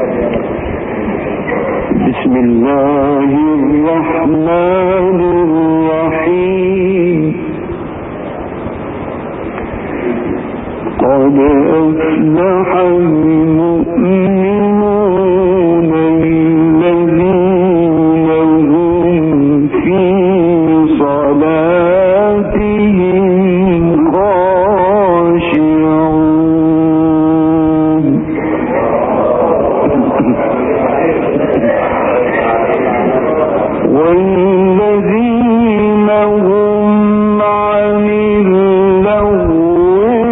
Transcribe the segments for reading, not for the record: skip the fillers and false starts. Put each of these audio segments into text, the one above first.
بسم الله الرحمن الرحيم. قد أفلح المؤمنون الذين هم في صلاتهم خاشعون. والذين هم عن اللغو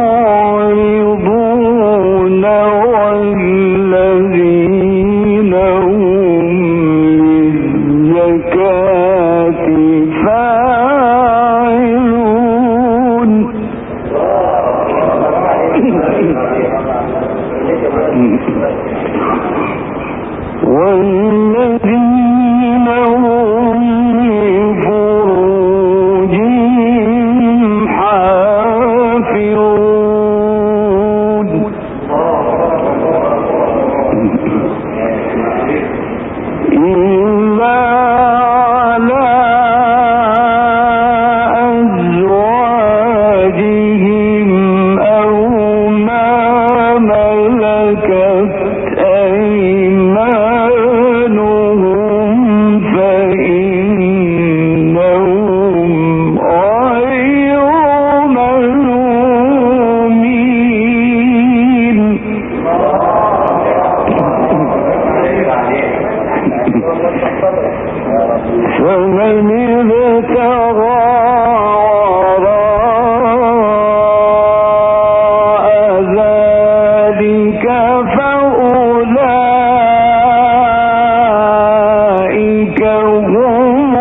معرضون والذين هم للزكاة فاعلون. والذين هم لفروجهم حافظون. إلا على أزواجهم أو ما ملكت أيمانهم فإنهم غير ملومين. فمن ابتغى وراء ذلك فأولئك هم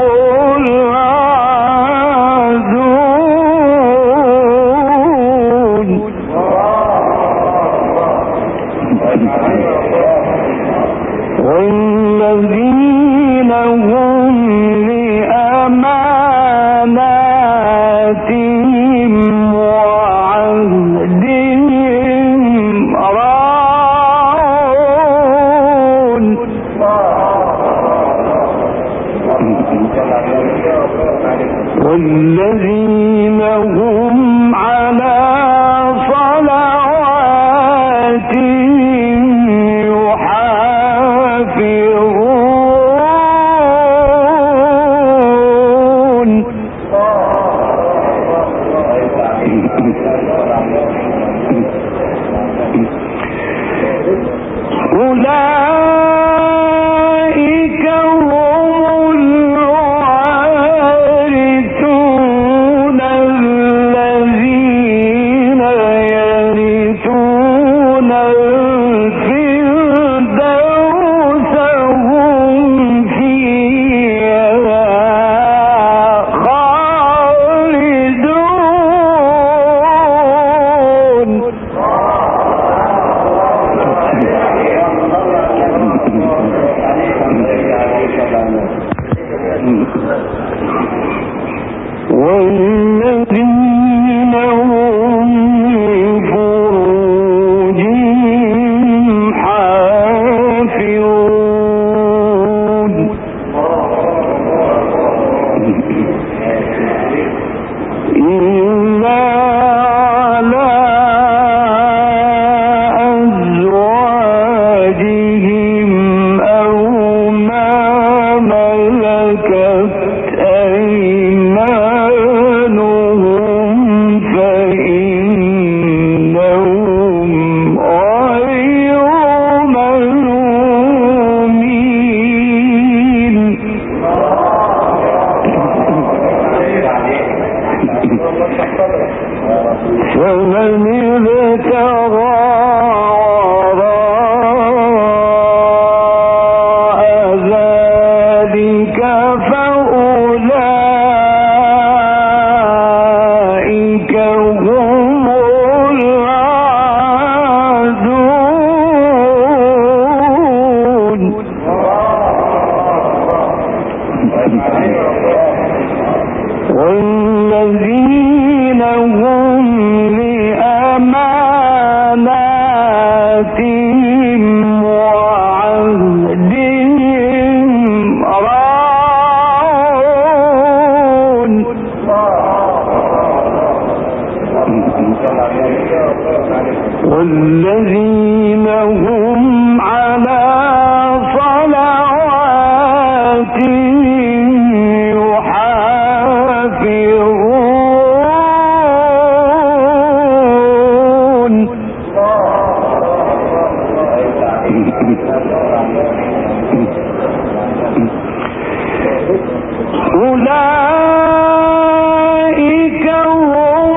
العادون. والذين هم لأماناتهم وعهدهم راعون. والذين هم على صلواتهم يحافظون. أولئك هم الوارثون الذين يرثون الفردوس هم فيها خالدون. والذين هم لفروجهم حافظون. إلا على أزواجهم أو ما ملكت أيمانهم أولئك هم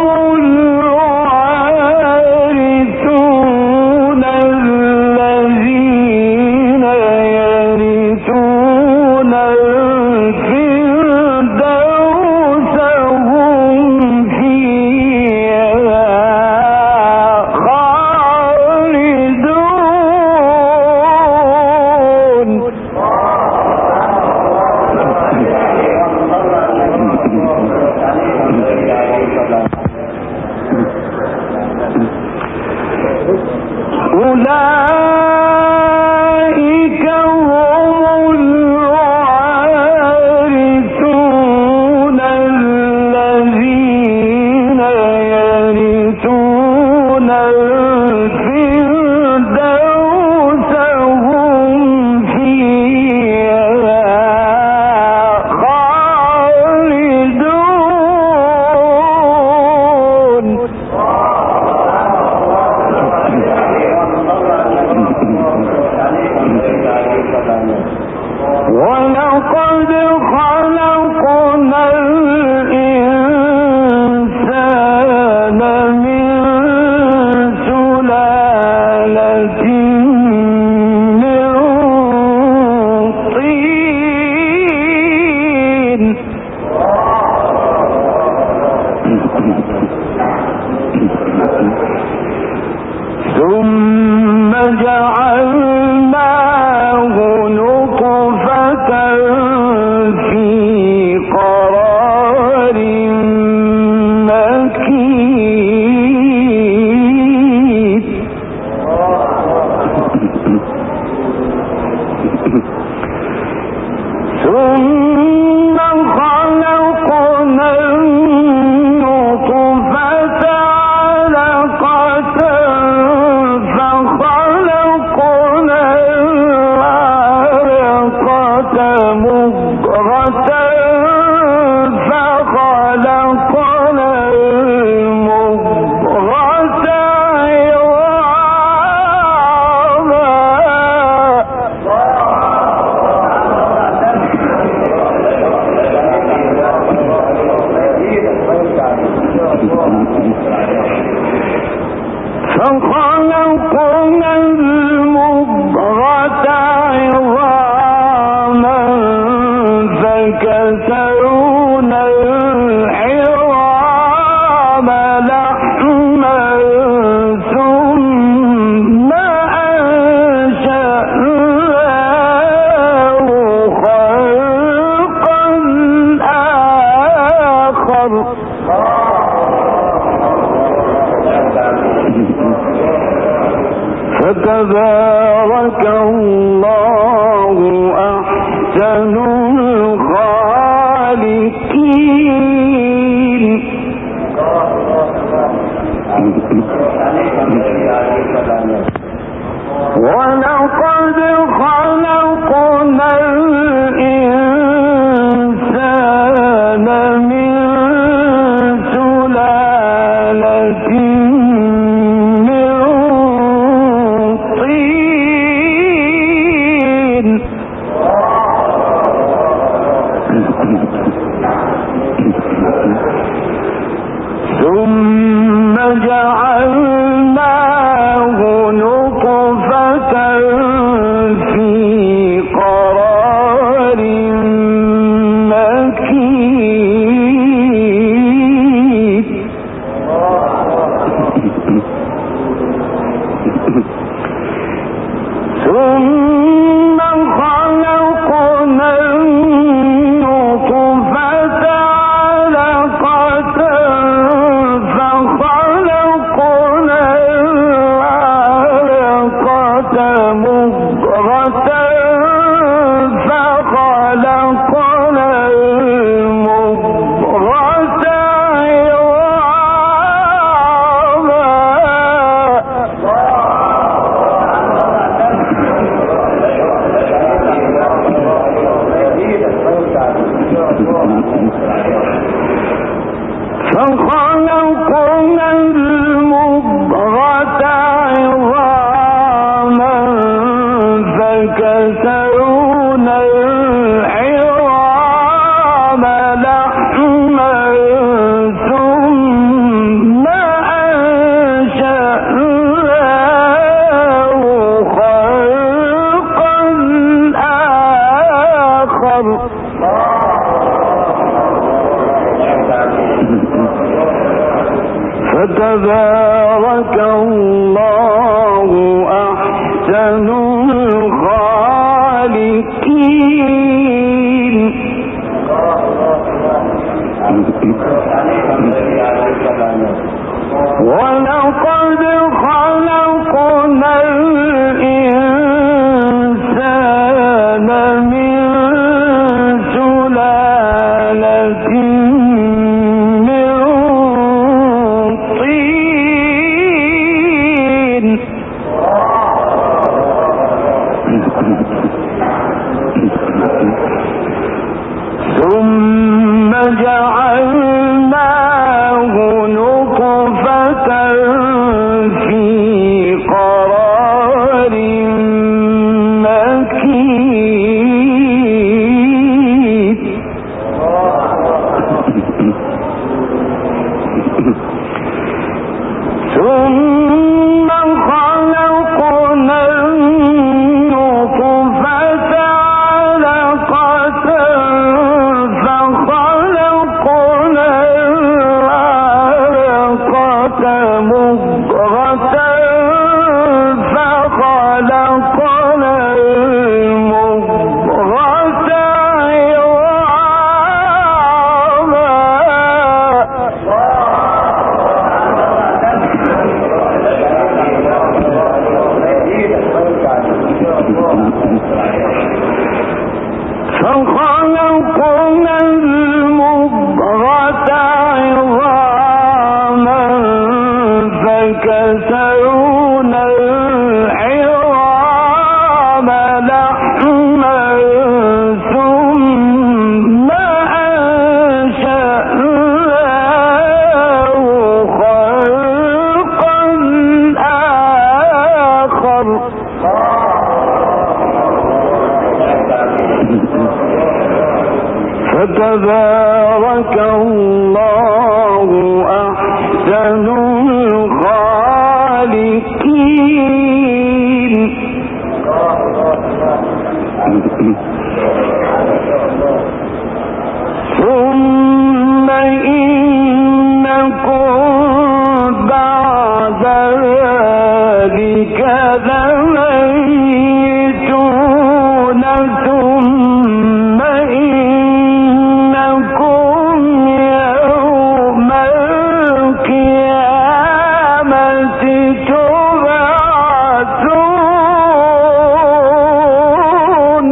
الوارثون الذين يرثون الفردوس هم فيها خالدون. أولئك هم الوارثون الذين يرثون الفردوس هم فيها خالدون. ولقد خلقنا الإنسان من سلالة من طين ثم جعلناه نطفة في قرار مكين ثم خلقنا النطفة علقة فخلقنا العلقة مضغة فخلقنا المضغة فخلقنا المضغة عظاما فكسونا العظام لحما ثم أنشأناه خلقا آخر فتبارك الله أحسن الخالقين. ولقد خلقنا الإنسان من سلالة من طين ثم جعلناه نطفة في قرار مكين ثم خلقنا النطفة علقة فخلقنا العلقة مضغة فخلقنا المضغة فخلقنا المضغة عظاما فكسونا العظام لحما ثم أنشأناه خلقا آخر فتبارك الله أحسن الخالقين. ولقد خلقنا الإنسان من سلالة من طين ثم جعلناه نطفة في قرار مكين ثم خلقنا النطفة علقة فخلقنا العلقة مضغة فخلقنا المضغة فخلقنا المضغة عظاما فكسونا العظام لحما ثم أنشأناه خلقا آخر فتبارك الله أحسن الخالقين. ثم إنكم بعد ذلك لميتون ثم إنكم يوم القيامة تبعثون.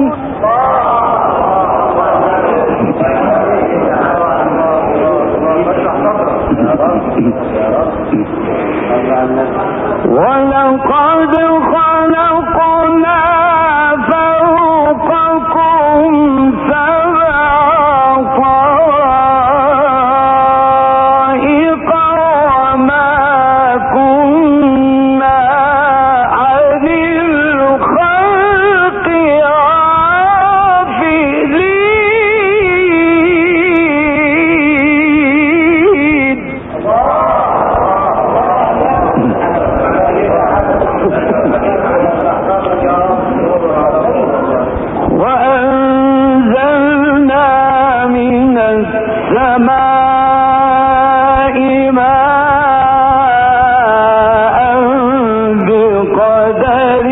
ولقد خلقنا فوقكم سبع طرائق وما كنا عن الخلق غافلين. وأنزلنا من السماء ماء بقدر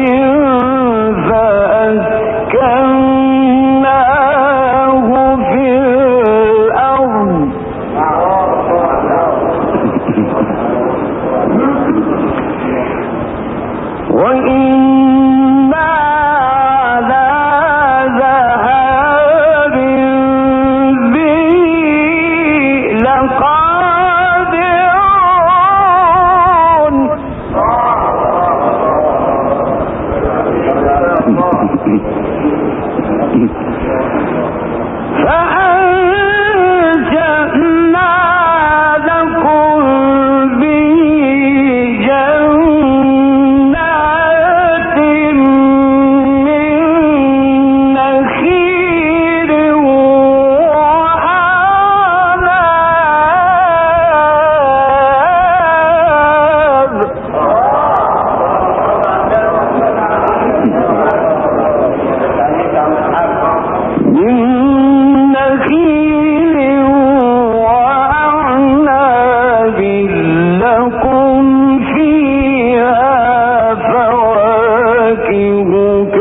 فأسكناه في الأرض وإنا على ذهاب به لقادرون. فأنشأنا لكم به جنات من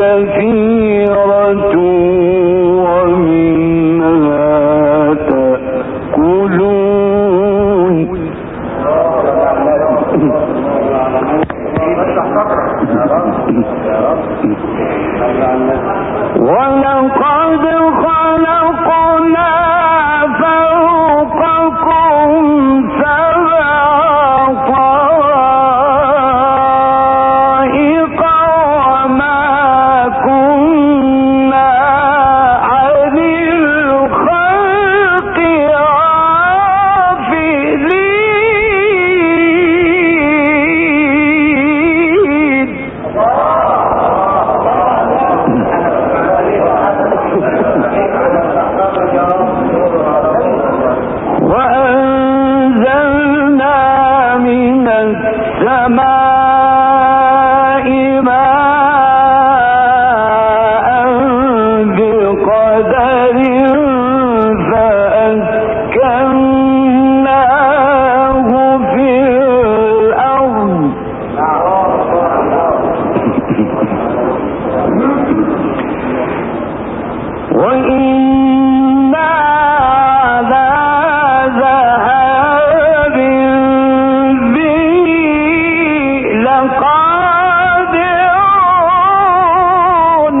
كثيرة ومنها تأكلون ولقد خلقنا فوقكم سبع طرائق وما كنا عن الخلق غافلين وأنزلنا من السماء ماء بقدر فأسكناه في الأرض وإنا على ذهاب به لقادرون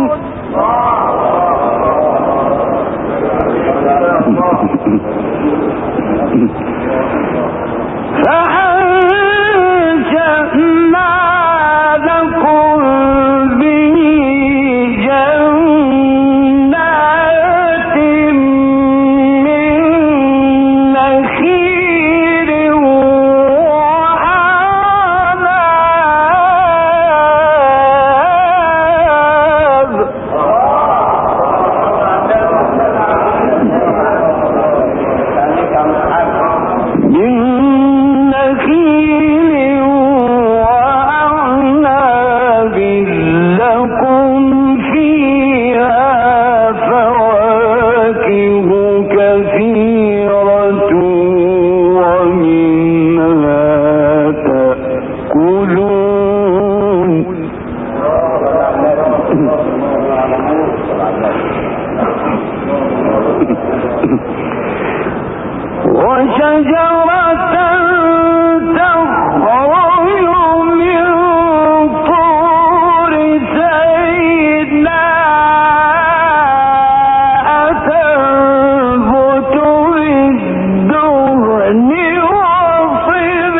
فأنشأنا لكم به جنات من نخيل وأعناب من نخيل وأعناب لكم فيها فواكه كثيرة ومنها تأكلون وشجرة تخرج من طور سيناء تنبت بالدهن وصبغ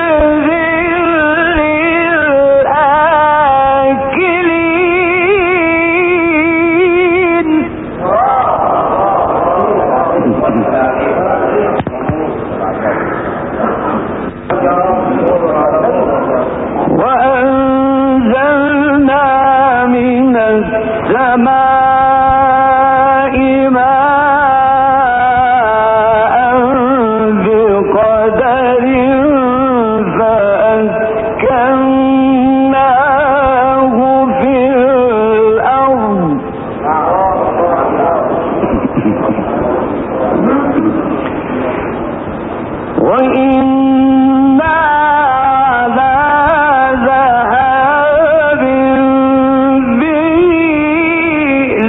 للآكلين وأنزلنا من السماء ماء بقدر فأسكناه في الأرض وإنا على ذهاب به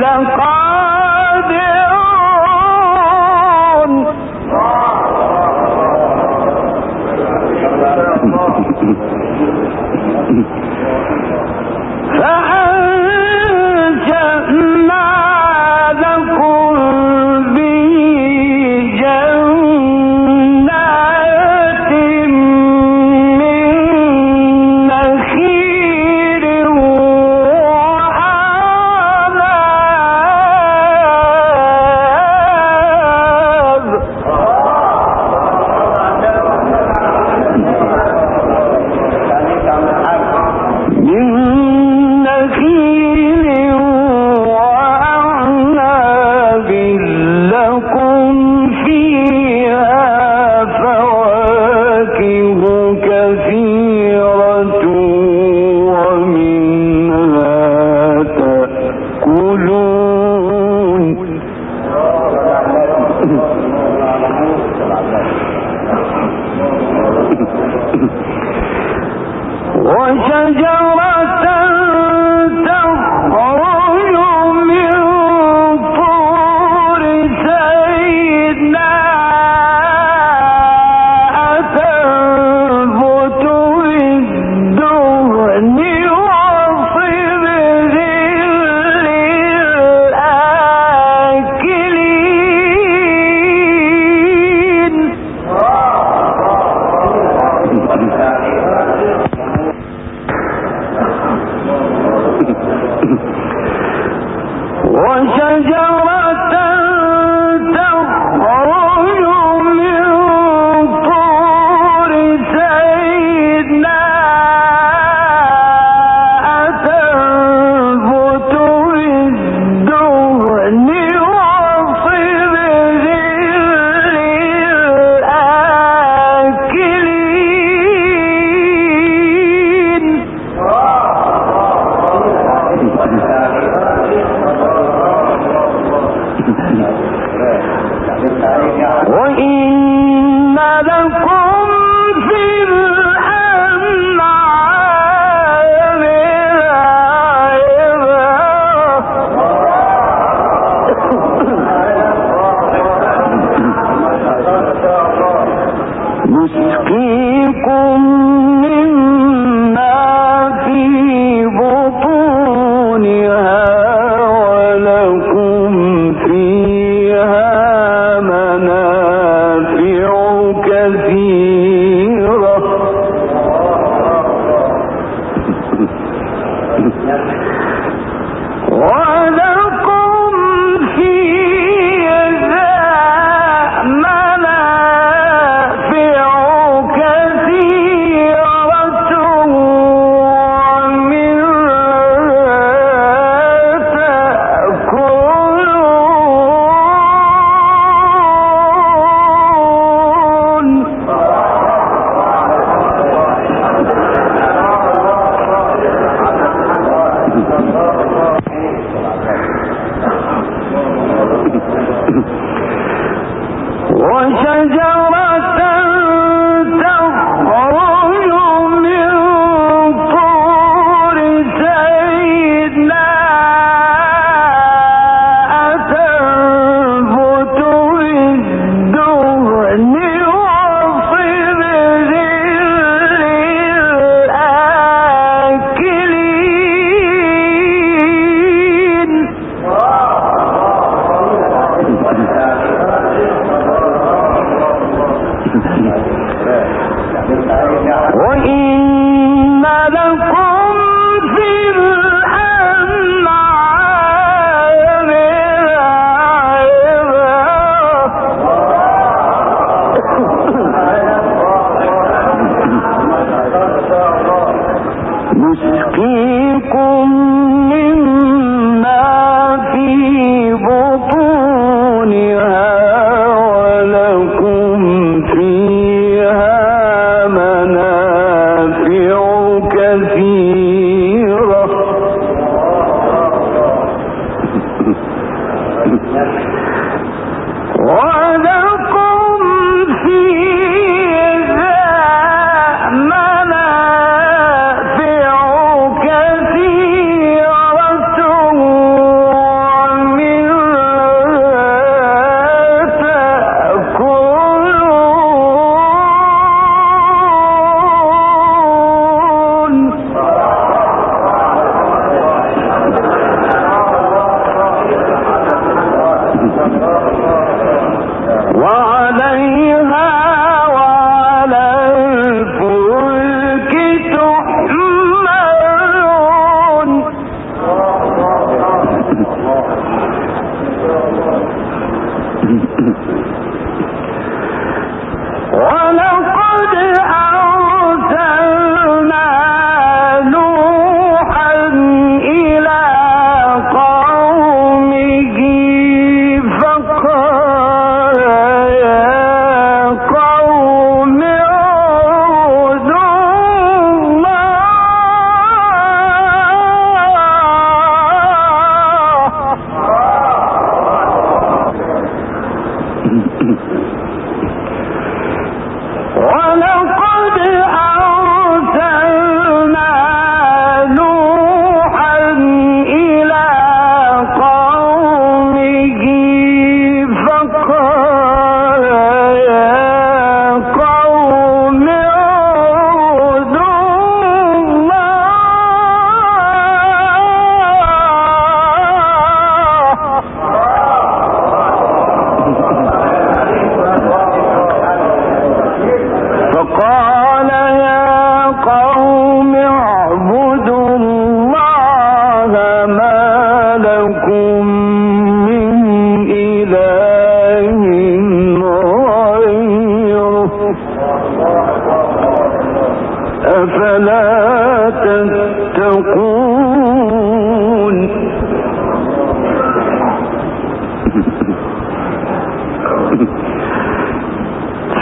اعبدوا الله ما لكم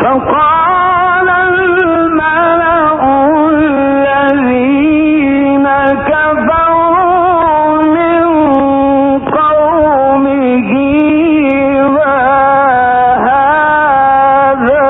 فقال الملأ الذين كفروا من قومه ما هذا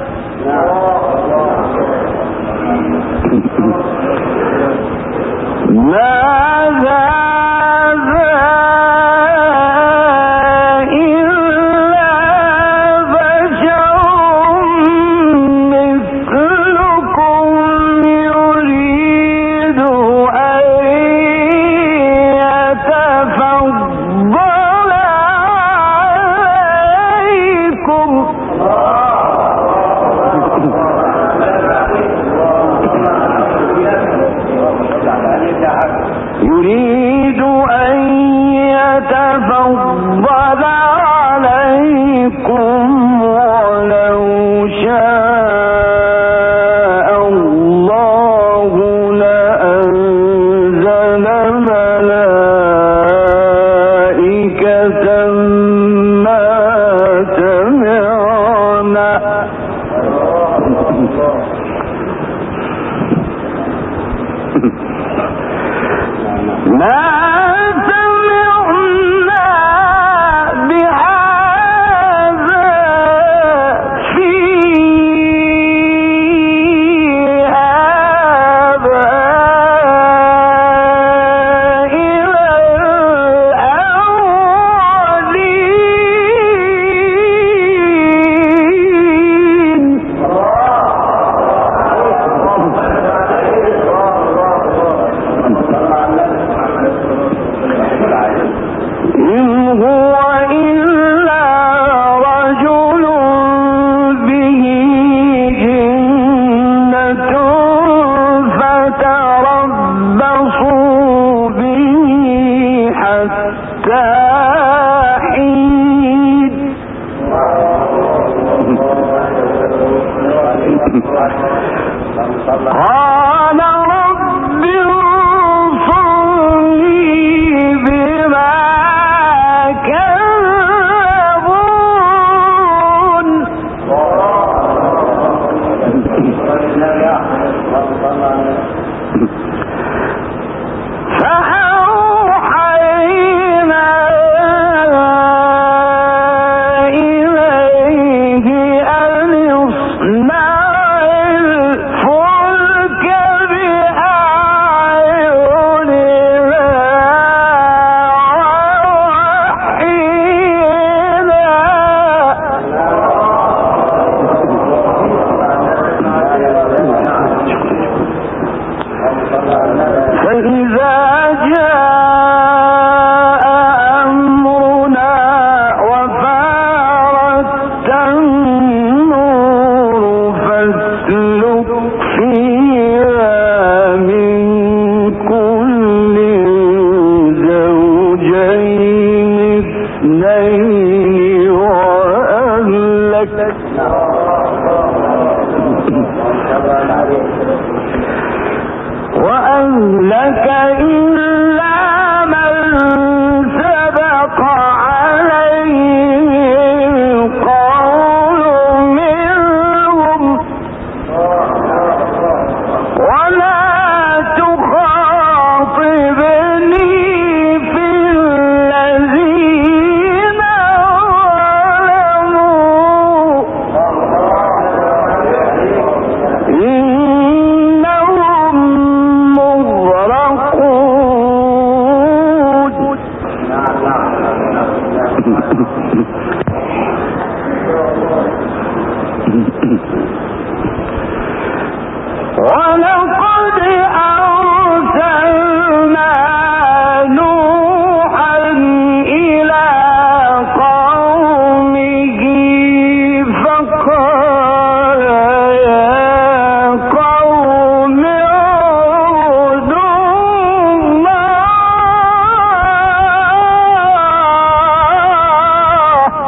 يريد أن يتفضل عليكم ولو شاء الله لأنزل ملائكة ما سمعنا بهذا في آبائنا الأولين. هو إلا رجل به جنة فتربصوا به حتى حين قال رب انصرني بما كذبون فأوحينا إليه أن اصنع الفلك بأعيننا فإذا جاء أمرنا وفارت النور فاسلك فيها من كل زوجين اثنين وأهلك إلا من سبق عليه القول منهم ولا تخاطبني في الذين ظلموا إنهم مغرقون. ولقد أرسلنا نوحا إلى قومه فقال يا قوم اعبدوا الله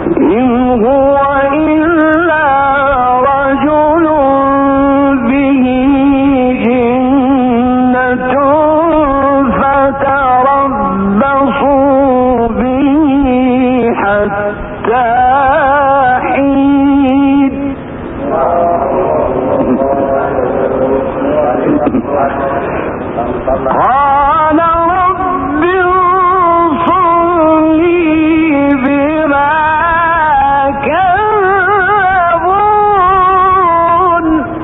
إن هو إلا رجل به جنة فتربصوا به حتى حين قال رب انصرني بما كذبون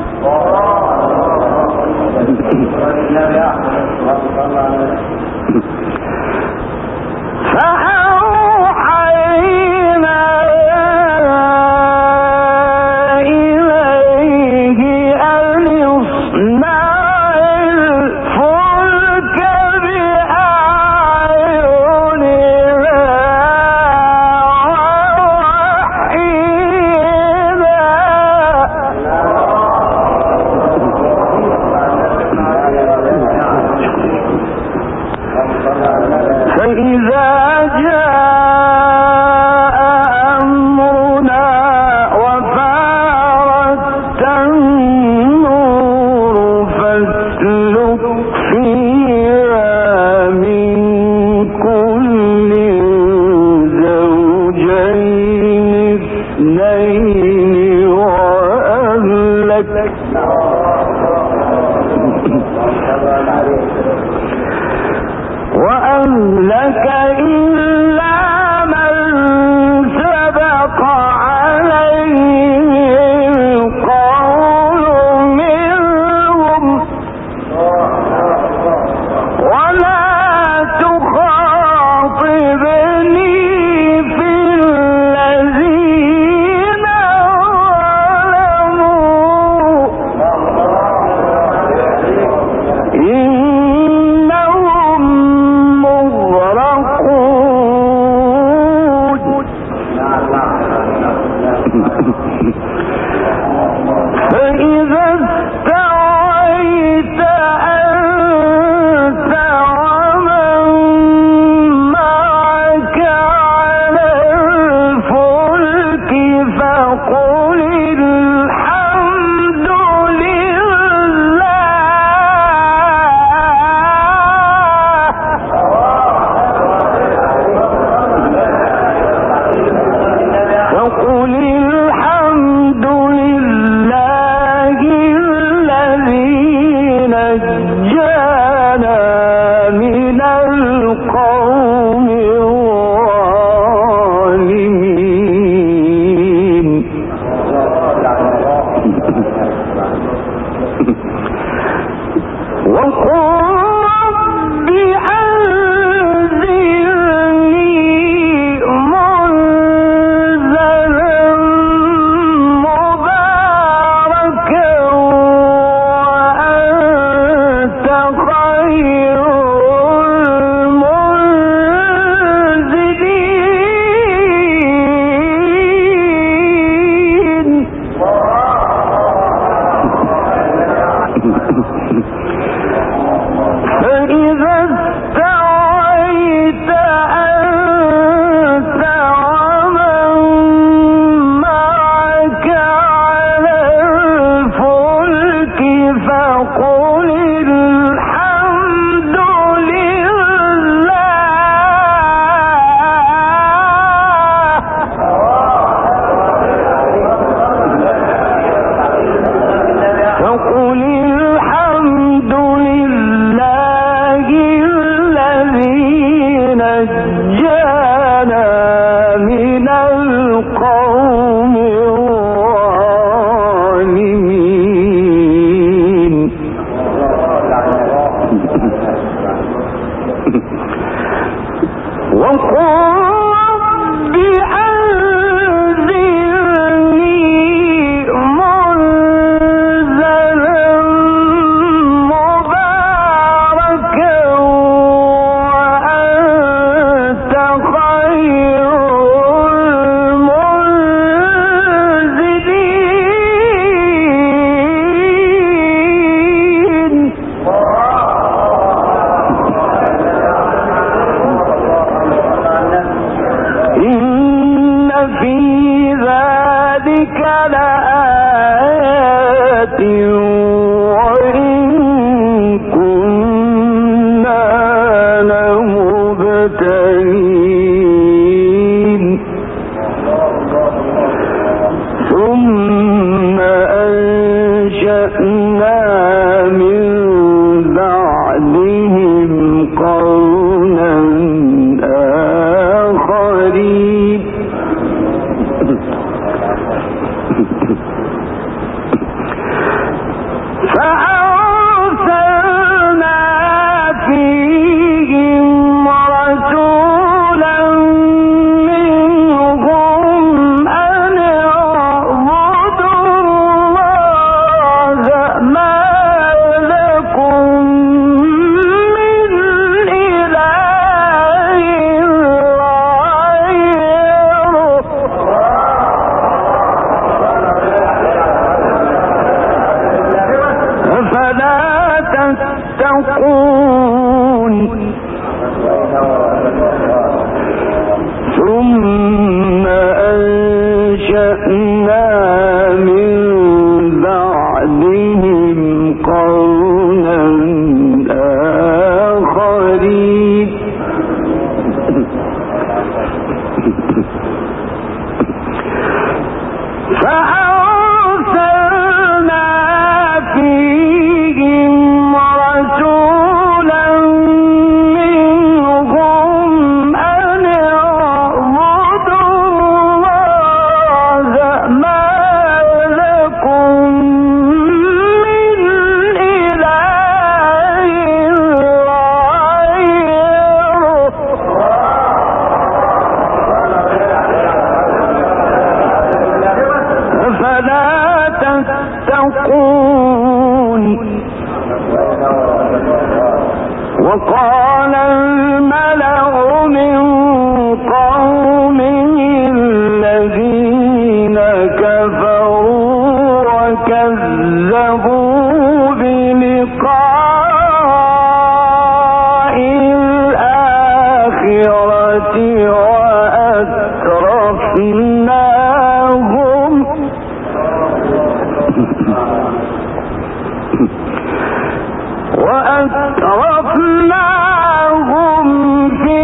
فأوحينا إليه أن اصنع الفلك بأعيننا ووحينا فإذا جاء أمرنا وفارت النور فاسلك فيها من كل زوجين اثنين وأهلك إلا من سبق عليه القول منهم ولا تخاطبني في الذين ظلموا إنهم مغرقون فإذا استويت أنت ومن معك على الفلك فقل الحمد لله الذي نجانا من القوم الظالمين وقل رب أنزلني منزلا في ذلك لآيات وإن كنا لمبتلين ثم أنشأنا من بعدهم قرنا آخرين فأرسلنا فيهم رسولا منهم أن اعبدوا الله ما لكم من إله غيره أفلا تتقون ثم أنشأنا من بعدهم قرنا آخرين فأرسلنا فيهم رسولا منهم أن اعبدوا الله ما لكم من إله غيره أفلا تتقون وقال الملأ من قومه الذين كفروا وكذبوا بلقاء الآخرة وأترفناهم في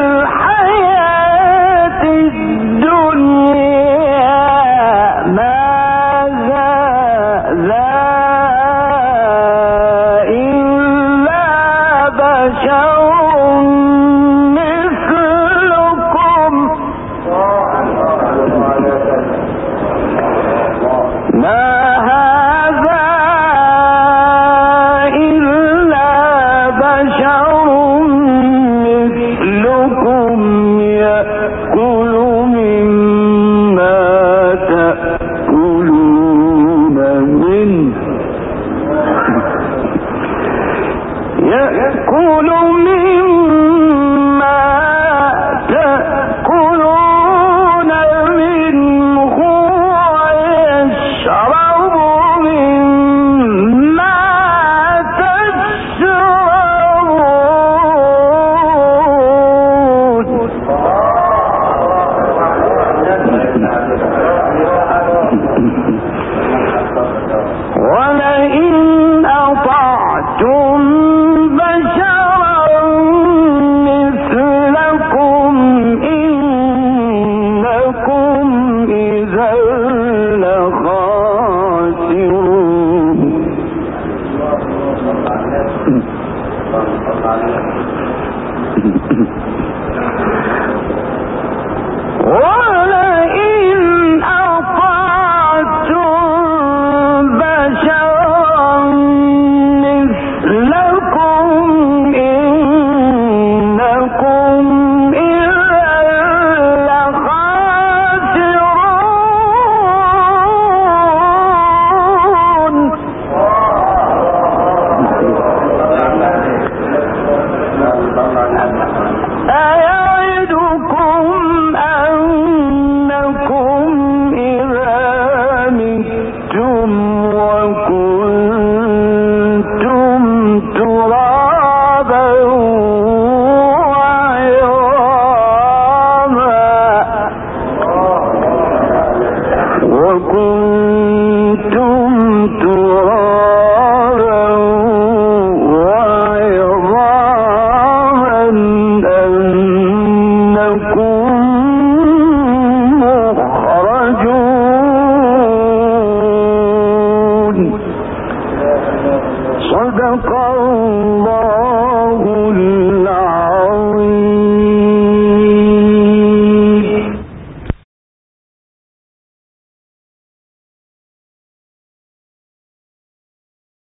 الحياة الدنيا ما هذا إلا بشر مثلكم ما هذا إلا وكنتم ترابا وعظاما أنكم مخرجون. صدق الله